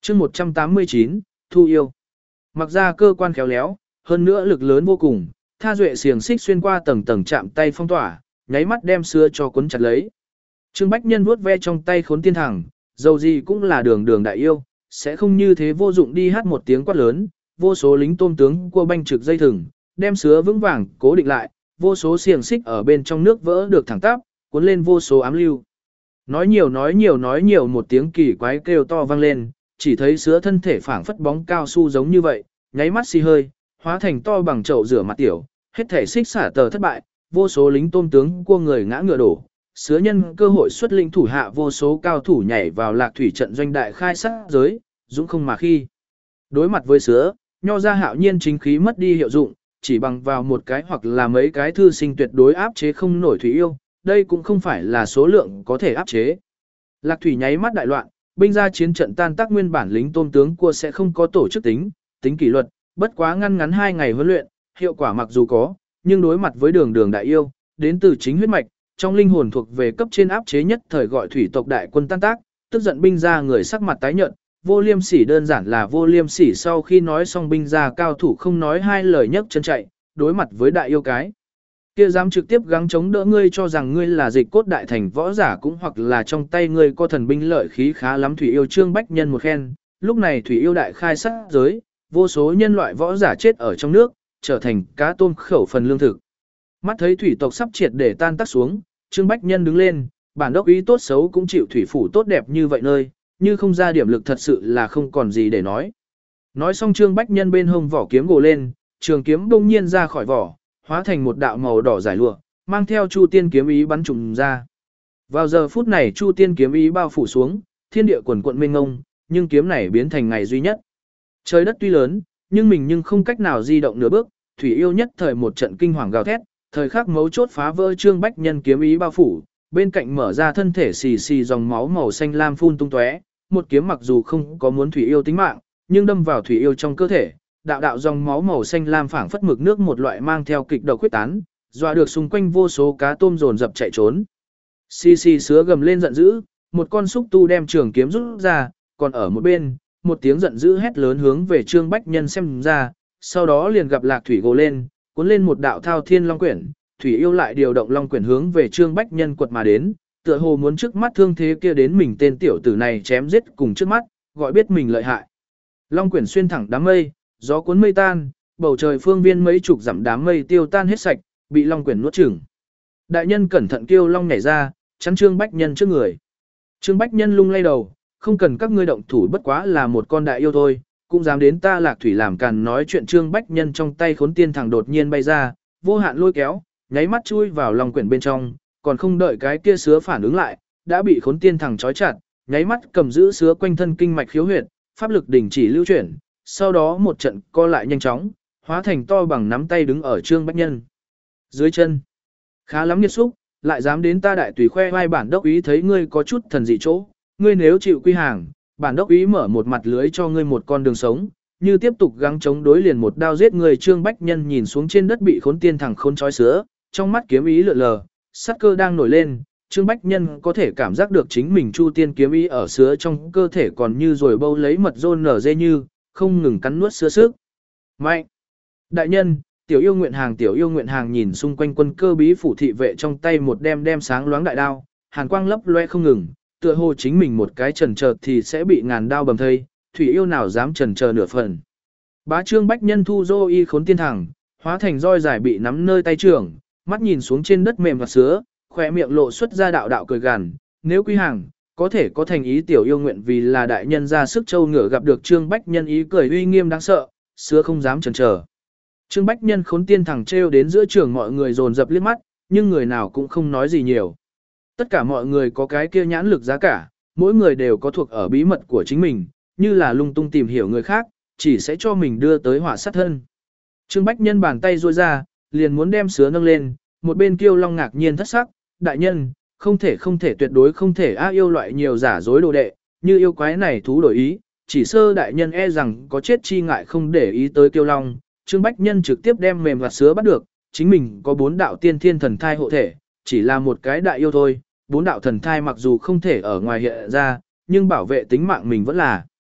chương 189, Thu yêu. Mặc ra cơ quan khéo léo, hơn nữa lực lớn vô cùng, tha duệ xiềng xích xuyên qua tầng tầng chạm tay phong tỏa, nháy mắt đem sứa cho cuốn chặt lấy. Trương Bách Nhân vuốt ve trong tay khốn tiên thẳng, dầu gì cũng là đường đường đại yêu, sẽ không như thế vô dụng đi hát một tiếng quát lớn, vô số lính tôm tướng cua banh trực dây thừng, đem sứa vững vàng cố định lại, vô số xiềng xích ở bên trong nước vỡ được thẳng tắp, cuốn lên vô số ám lưu. Nói nhiều một tiếng kỳ quái kêu to vang lên, chỉ thấy sứa thân thể phảng phất bóng cao su giống như vậy, nháy mắt xì hơi, hóa thành to bằng chậu rửa mặt tiểu, hết thể xích xả tờ thất bại, vô số lính tôm tướng cua người ngã ngựa đổ. Sứa nhân cơ hội xuất linh thủ hạ vô số cao thủ nhảy vào lạc thủy trận doanh đại khai sát giới, dũng không mà khi. Đối mặt với sứa, nho ra hạo nhiên chính khí mất đi hiệu dụng, chỉ bằng vào một cái hoặc là mấy cái thư sinh tuyệt đối áp chế không nổi thủy yêu, đây cũng không phải là số lượng có thể áp chế. Lạc thủy nháy mắt đại loạn, binh ra chiến trận tan tác nguyên bản lính tôm tướng cua sẽ không có tổ chức tính kỷ luật, bất quá ngăn ngắn 2 ngày huấn luyện, hiệu quả mặc dù có, nhưng đối mặt với đường đường đại yêu, đến từ chính huyết mạch, trong linh hồn thuộc về cấp trên áp chế nhất thời gọi thủy tộc đại quân tan tác, tức giận binh ra người sắc mặt tái nhợt, vô liêm sỉ đơn giản là vô liêm sỉ sau khi nói xong binh ra cao thủ không nói hai lời nhấc chân chạy, đối mặt với đại yêu cái. Kia dám trực tiếp gắng chống đỡ ngươi cho rằng ngươi là dịch cốt đại thành võ giả cũng hoặc là trong tay ngươi có thần binh lợi khí khá lắm thủy yêu Trương Bách Nhân một khen, lúc này thủy yêu đại khai sát giới, vô số nhân loại võ giả chết ở trong nước, trở thành cá tôm khẩu phần lương thực. Mắt thấy thủy tộc sắp triệt để tan tác xuống, Trương Bách Nhân đứng lên, bản đốc ý tốt xấu cũng chịu thủy phủ tốt đẹp như vậy nơi, như không ra điểm lực thật sự là không còn gì để nói. Nói xong Trương Bách Nhân bên hông vỏ kiếm gồ lên, trường kiếm bỗng nhiên ra khỏi vỏ, hóa thành một đạo màu đỏ giải lụa, mang theo Chu Tiên kiếm ý bắn trùm ra. Vào giờ phút này Chu Tiên kiếm ý bao phủ xuống, thiên địa quần quận mênh mông, nhưng kiếm này biến thành ngày duy nhất. Trời đất tuy lớn, nhưng mình nhưng không cách nào di động nửa bước, thủy yêu nhất thời một trận kinh hoàng gào thét, thời khắc mấu chốt phá vỡ Trương Bách Nhân kiếm ý bao phủ, bên cạnh mở ra thân thể xì xì dòng máu màu xanh lam phun tung tóe, một kiếm mặc dù không có muốn thủy yêu tính mạng, nhưng đâm vào thủy yêu trong cơ thể, đạo đạo dòng máu màu xanh lam phảng phất mực nước một loại mang theo kịch độc quyết tán, dọa được xung quanh vô số cá tôm dồn dập chạy trốn. Xì xì sứa gầm lên giận dữ, một con xúc tu đem trường kiếm rút ra, còn ở một bên, một tiếng giận dữ hét lớn hướng về Trương Bách Nhân xem ra, sau đó liền gặp lạc thủy gồ lên, cuốn lên một đạo thao thiên long quyển, thủy yêu lại điều động long quyển hướng về Trương Bách Nhân quật mà đến, tựa hồ muốn trước mắt thương thế kia đến mình tên tiểu tử này chém giết cùng trước mắt, gọi biết mình lợi hại. Long quyển xuyên thẳng đám mây, gió cuốn mây tan, bầu trời phương viên mấy chục dặm đám mây tiêu tan hết sạch, bị long quyển nuốt chửng. Đại nhân cẩn thận kêu long nhảy ra, chắn Trương Bách Nhân trước người. Trương Bách Nhân lung lay đầu, không cần các ngươi động thủ bất quá là một con đại yêu thôi, cũng dám đến ta lạc thủy làm càn nói chuyện. Trương Bách Nhân trong tay khốn tiên thẳng đột nhiên bay ra, vô hạn lôi kéo, nháy mắt chui vào long quyển bên trong, còn không đợi cái kia sứa phản ứng lại, đã bị khốn tiên thẳng trói chặt, nháy mắt cầm giữ sứa quanh thân kinh mạch khiếu huyệt, pháp lực đình chỉ lưu chuyển, sau đó một trận co lại nhanh chóng, hóa thành to bằng nắm tay đứng ở Trương Bách Nhân dưới chân. Khá lắm nghiệt xúc, lại dám đến ta đại tùy khoe vai bản đốc ý thấy ngươi có chút thần dị chỗ, ngươi nếu chịu quy hàng, bản đốc ý mở một mặt lưới cho ngươi một con đường sống, như tiếp tục gắng chống đối liền một đao giết người. Trương Bách Nhân nhìn xuống trên đất bị khốn tiên thẳng khốn trói sứa, trong mắt kiếm ý lượn lờ, sát cơ đang nổi lên. Trương Bách Nhân có thể cảm giác được chính mình Chu Tiên kiếm ý ở sứa trong cơ thể còn như rồi bâu lấy mật rôn nở dê như, không ngừng cắn nuốt sứa sức. Mạnh! Đại nhân, tiểu yêu nguyện hàng nhìn xung quanh quân cơ bí phủ thị vệ trong tay một đem sáng loáng đại đao, hàn quang lấp loe không ngừng, tựa hồ chính mình một cái chần chờ thì sẽ bị ngàn đao bầm thây, thủy yêu nào dám chần chờ nửa phần. Bá Trương Bách Nhân thu dô y khốn tiên thẳng, hóa thành roi dài bị nắm nơi tay trưởng, mắt nhìn xuống trên đất mềm và sứa, khỏe miệng lộ xuất ra đạo đạo cười gằn, nếu quy hàng, có thể có thành ý tiểu yêu nguyện vì là đại nhân ra sức châu ngựa. Gặp được Trương Bách Nhân ý cười uy nghiêm đáng sợ, sứa không dám chần chờ. Trương Bách Nhân khốn tiên thẳng trêu đến giữa trường mọi người dồn dập liếc mắt, nhưng người nào cũng không nói gì nhiều. Tất cả mọi người có cái kia nhãn lực giá cả, mỗi người đều có thuộc ở bí mật của chính mình, như là lung tung tìm hiểu người khác, chỉ sẽ cho mình đưa tới họa sát thân. Trương Bách Nhân bàn tay duỗi ra, liền muốn đem sứa nâng lên, một bên Kiêu Long ngạc nhiên thất sắc, đại nhân, không thể tuyệt đối không thể yêu loại nhiều giả dối đồ đệ, như yêu quái này thú đổi ý, chỉ sơ đại nhân e rằng có chết chi ngại không để ý tới Kiêu Long. Trương Bách Nhân trực tiếp đem mềm và sứa bắt được, chính mình có 4 đạo tiên thiên thần thai hộ thể, chỉ là một cái đại yêu thôi, 4 đạo thần thai mặc dù không thể ở ngoài hiện ra, nhưng bảo vệ tính mạng mình vẫn là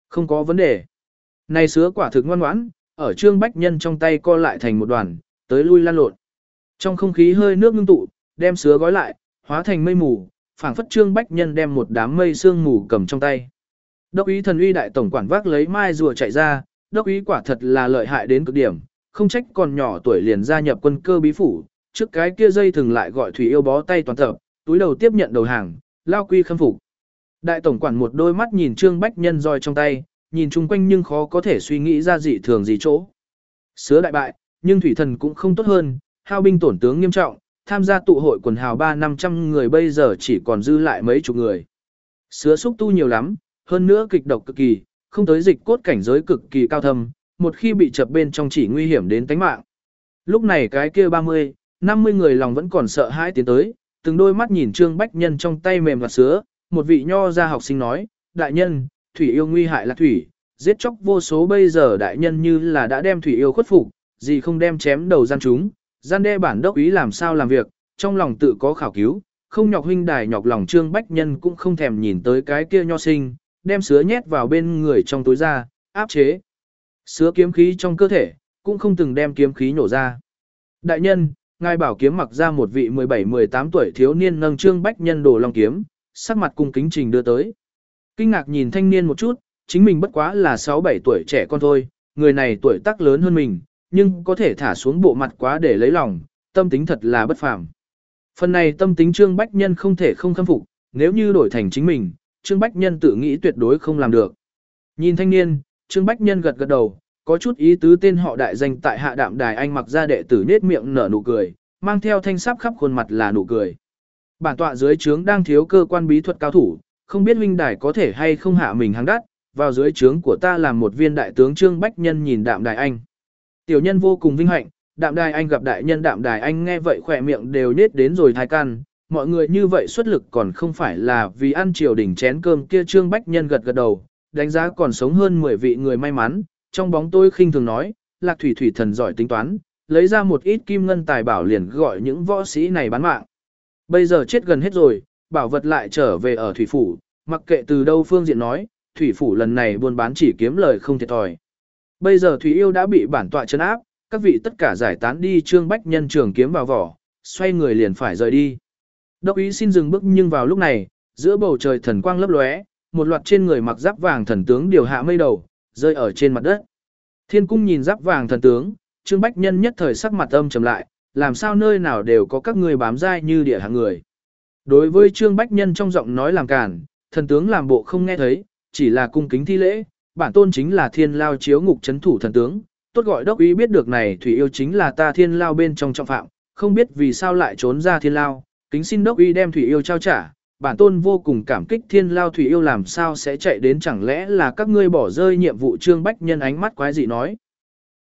Không có vấn đề. Này sứa quả thực ngoan ngoãn, ở Trương Bách Nhân trong tay co lại thành một đoàn, tới lui lan lộn. Trong không khí hơi nước ngưng tụ, đem sứa gói lại, hóa thành mây mù, phảng phất Trương Bách Nhân đem một đám mây sương mù cầm trong tay. Đốc úy Thần Uy đại tổng quản vác lấy mai rùa chạy ra, đốc úy quả thật là lợi hại đến cực điểm, không trách còn nhỏ tuổi liền gia nhập quân cơ bí phủ, trước cái kia dây thừng lại gọi Thủy Yêu bó tay toàn tập, túi đầu tiếp nhận đầu hàng, lao quy khâm phục. Đại tổng quản một đôi mắt nhìn Trương Bách Nhân roi trong tay, nhìn chung quanh nhưng khó có thể suy nghĩ ra dị thường gì chỗ. Sứa đại bại, nhưng thủy thần cũng không tốt hơn, hao binh tổn tướng nghiêm trọng, tham gia tụ hội quần hào 300-500 người bây giờ chỉ còn dư lại mấy chục người. Sứa xúc tu nhiều lắm, hơn nữa kịch độc cực kỳ, không tới dịch cốt cảnh giới cực kỳ cao thâm, một khi bị chập bên trong chỉ nguy hiểm đến tính mạng. Lúc này cái kia 30-50 người lòng vẫn còn sợ hãi tiến tới, từng đôi mắt nhìn Trương Bách Nhân trong tay mềm và sứa, một vị nho gia học sinh nói, đại nhân, thủy yêu nguy hại là thủy, giết chóc vô số bây giờ đại nhân như là đã đem thủy yêu khuất phục, gì không đem chém đầu gian chúng, gian đe bản đốc ý làm sao làm việc, trong lòng tự có khảo cứu, không nhọc huynh đài nhọc lòng Trương Bách Nhân cũng không thèm nhìn tới cái kia nho sinh, đem sứa nhét vào bên người trong túi ra, áp chế. Sứa kiếm khí trong cơ thể, cũng không từng đem kiếm khí nổ ra. Đại nhân, ngài bảo kiếm mặc ra một vị 17-18 tuổi thiếu niên nâng Trương Bách Nhân đồ long kiếm, sắc mặt cung kính trình đưa tới. Kinh ngạc nhìn thanh niên một chút, chính mình bất quá là 6-7 tuổi trẻ con thôi, người này tuổi tác lớn hơn mình, nhưng có thể thả xuống bộ mặt quá để lấy lòng, tâm tính thật là bất phàm. Phần này tâm tính Trương Bách Nhân không thể không khâm phục, nếu như đổi thành chính mình, Trương Bách Nhân tự nghĩ tuyệt đối không làm được. Nhìn thanh niên, Trương Bách Nhân gật gật đầu, có chút ý tứ tên họ đại danh tại hạ đạm đài anh mặc ra đệ tử nết miệng nở nụ cười, mang theo thanh sáp khắp khuôn mặt là nụ cười. Bản tọa dưới trướng đang thiếu cơ quan bí thuật cao thủ, không biết huynh đài có thể hay không hạ mình hàng đắt, vào dưới trướng của ta làm một viên đại tướng. Trương Bách Nhân nhìn đạm đài anh. Tiểu nhân vô cùng vinh hạnh, đạm đài anh gặp đại nhân. Đạm đài anh nghe vậy khỏe miệng đều nết đến rồi thai căn, mọi người như vậy xuất lực còn không phải là vì ăn triều đỉnh chén cơm kia. Trương Bách Nhân gật gật đầu, đánh giá còn sống hơn 10 vị người may mắn, trong bóng tôi khinh thường nói, Lạc Thủy thủy thần giỏi tính toán, lấy ra một ít kim ngân tài bảo liền gọi những võ sĩ này bán mạng. Bây giờ chết gần hết rồi, bảo vật lại trở về ở thủy phủ, mặc kệ từ đâu phương diện nói, thủy phủ lần này buôn bán chỉ kiếm lời không thiệt thòi. Bây giờ thủy yêu đã bị bản tọa trấn áp, các vị tất cả giải tán đi. Trương Bách Nhân trường kiếm vào vỏ, xoay người liền phải rời đi. Đốc ý xin dừng bước, nhưng vào lúc này, giữa bầu trời thần quang lấp lóe, một loạt trên người mặc giáp vàng thần tướng điều hạ mây đầu, rơi ở trên mặt đất. Thiên cung nhìn giáp vàng thần tướng, Trương Bách Nhân nhất thời sắc mặt âm trầm lại, làm sao nơi nào đều có các ngươi bám dai như địa hạng người. Đối với Trương Bách Nhân trong giọng nói làm cản, thần tướng làm bộ không nghe thấy, chỉ là cung kính thi lễ, bản tôn chính là Thiên Lao chiếu ngục trấn thủ thần tướng, tốt gọi đốc ý biết được này thủy yêu chính là ta Thiên Lao bên trong trọng phạm, không biết vì sao lại trốn ra Thiên Lao, kính xin đốc ý đem thủy yêu trao trả. Bản tôn vô cùng cảm kích. Thiên Lao thủy yêu làm sao sẽ chạy đến, chẳng lẽ là các ngươi bỏ rơi nhiệm vụ. Trương Bách Nhân ánh mắt quái dị nói.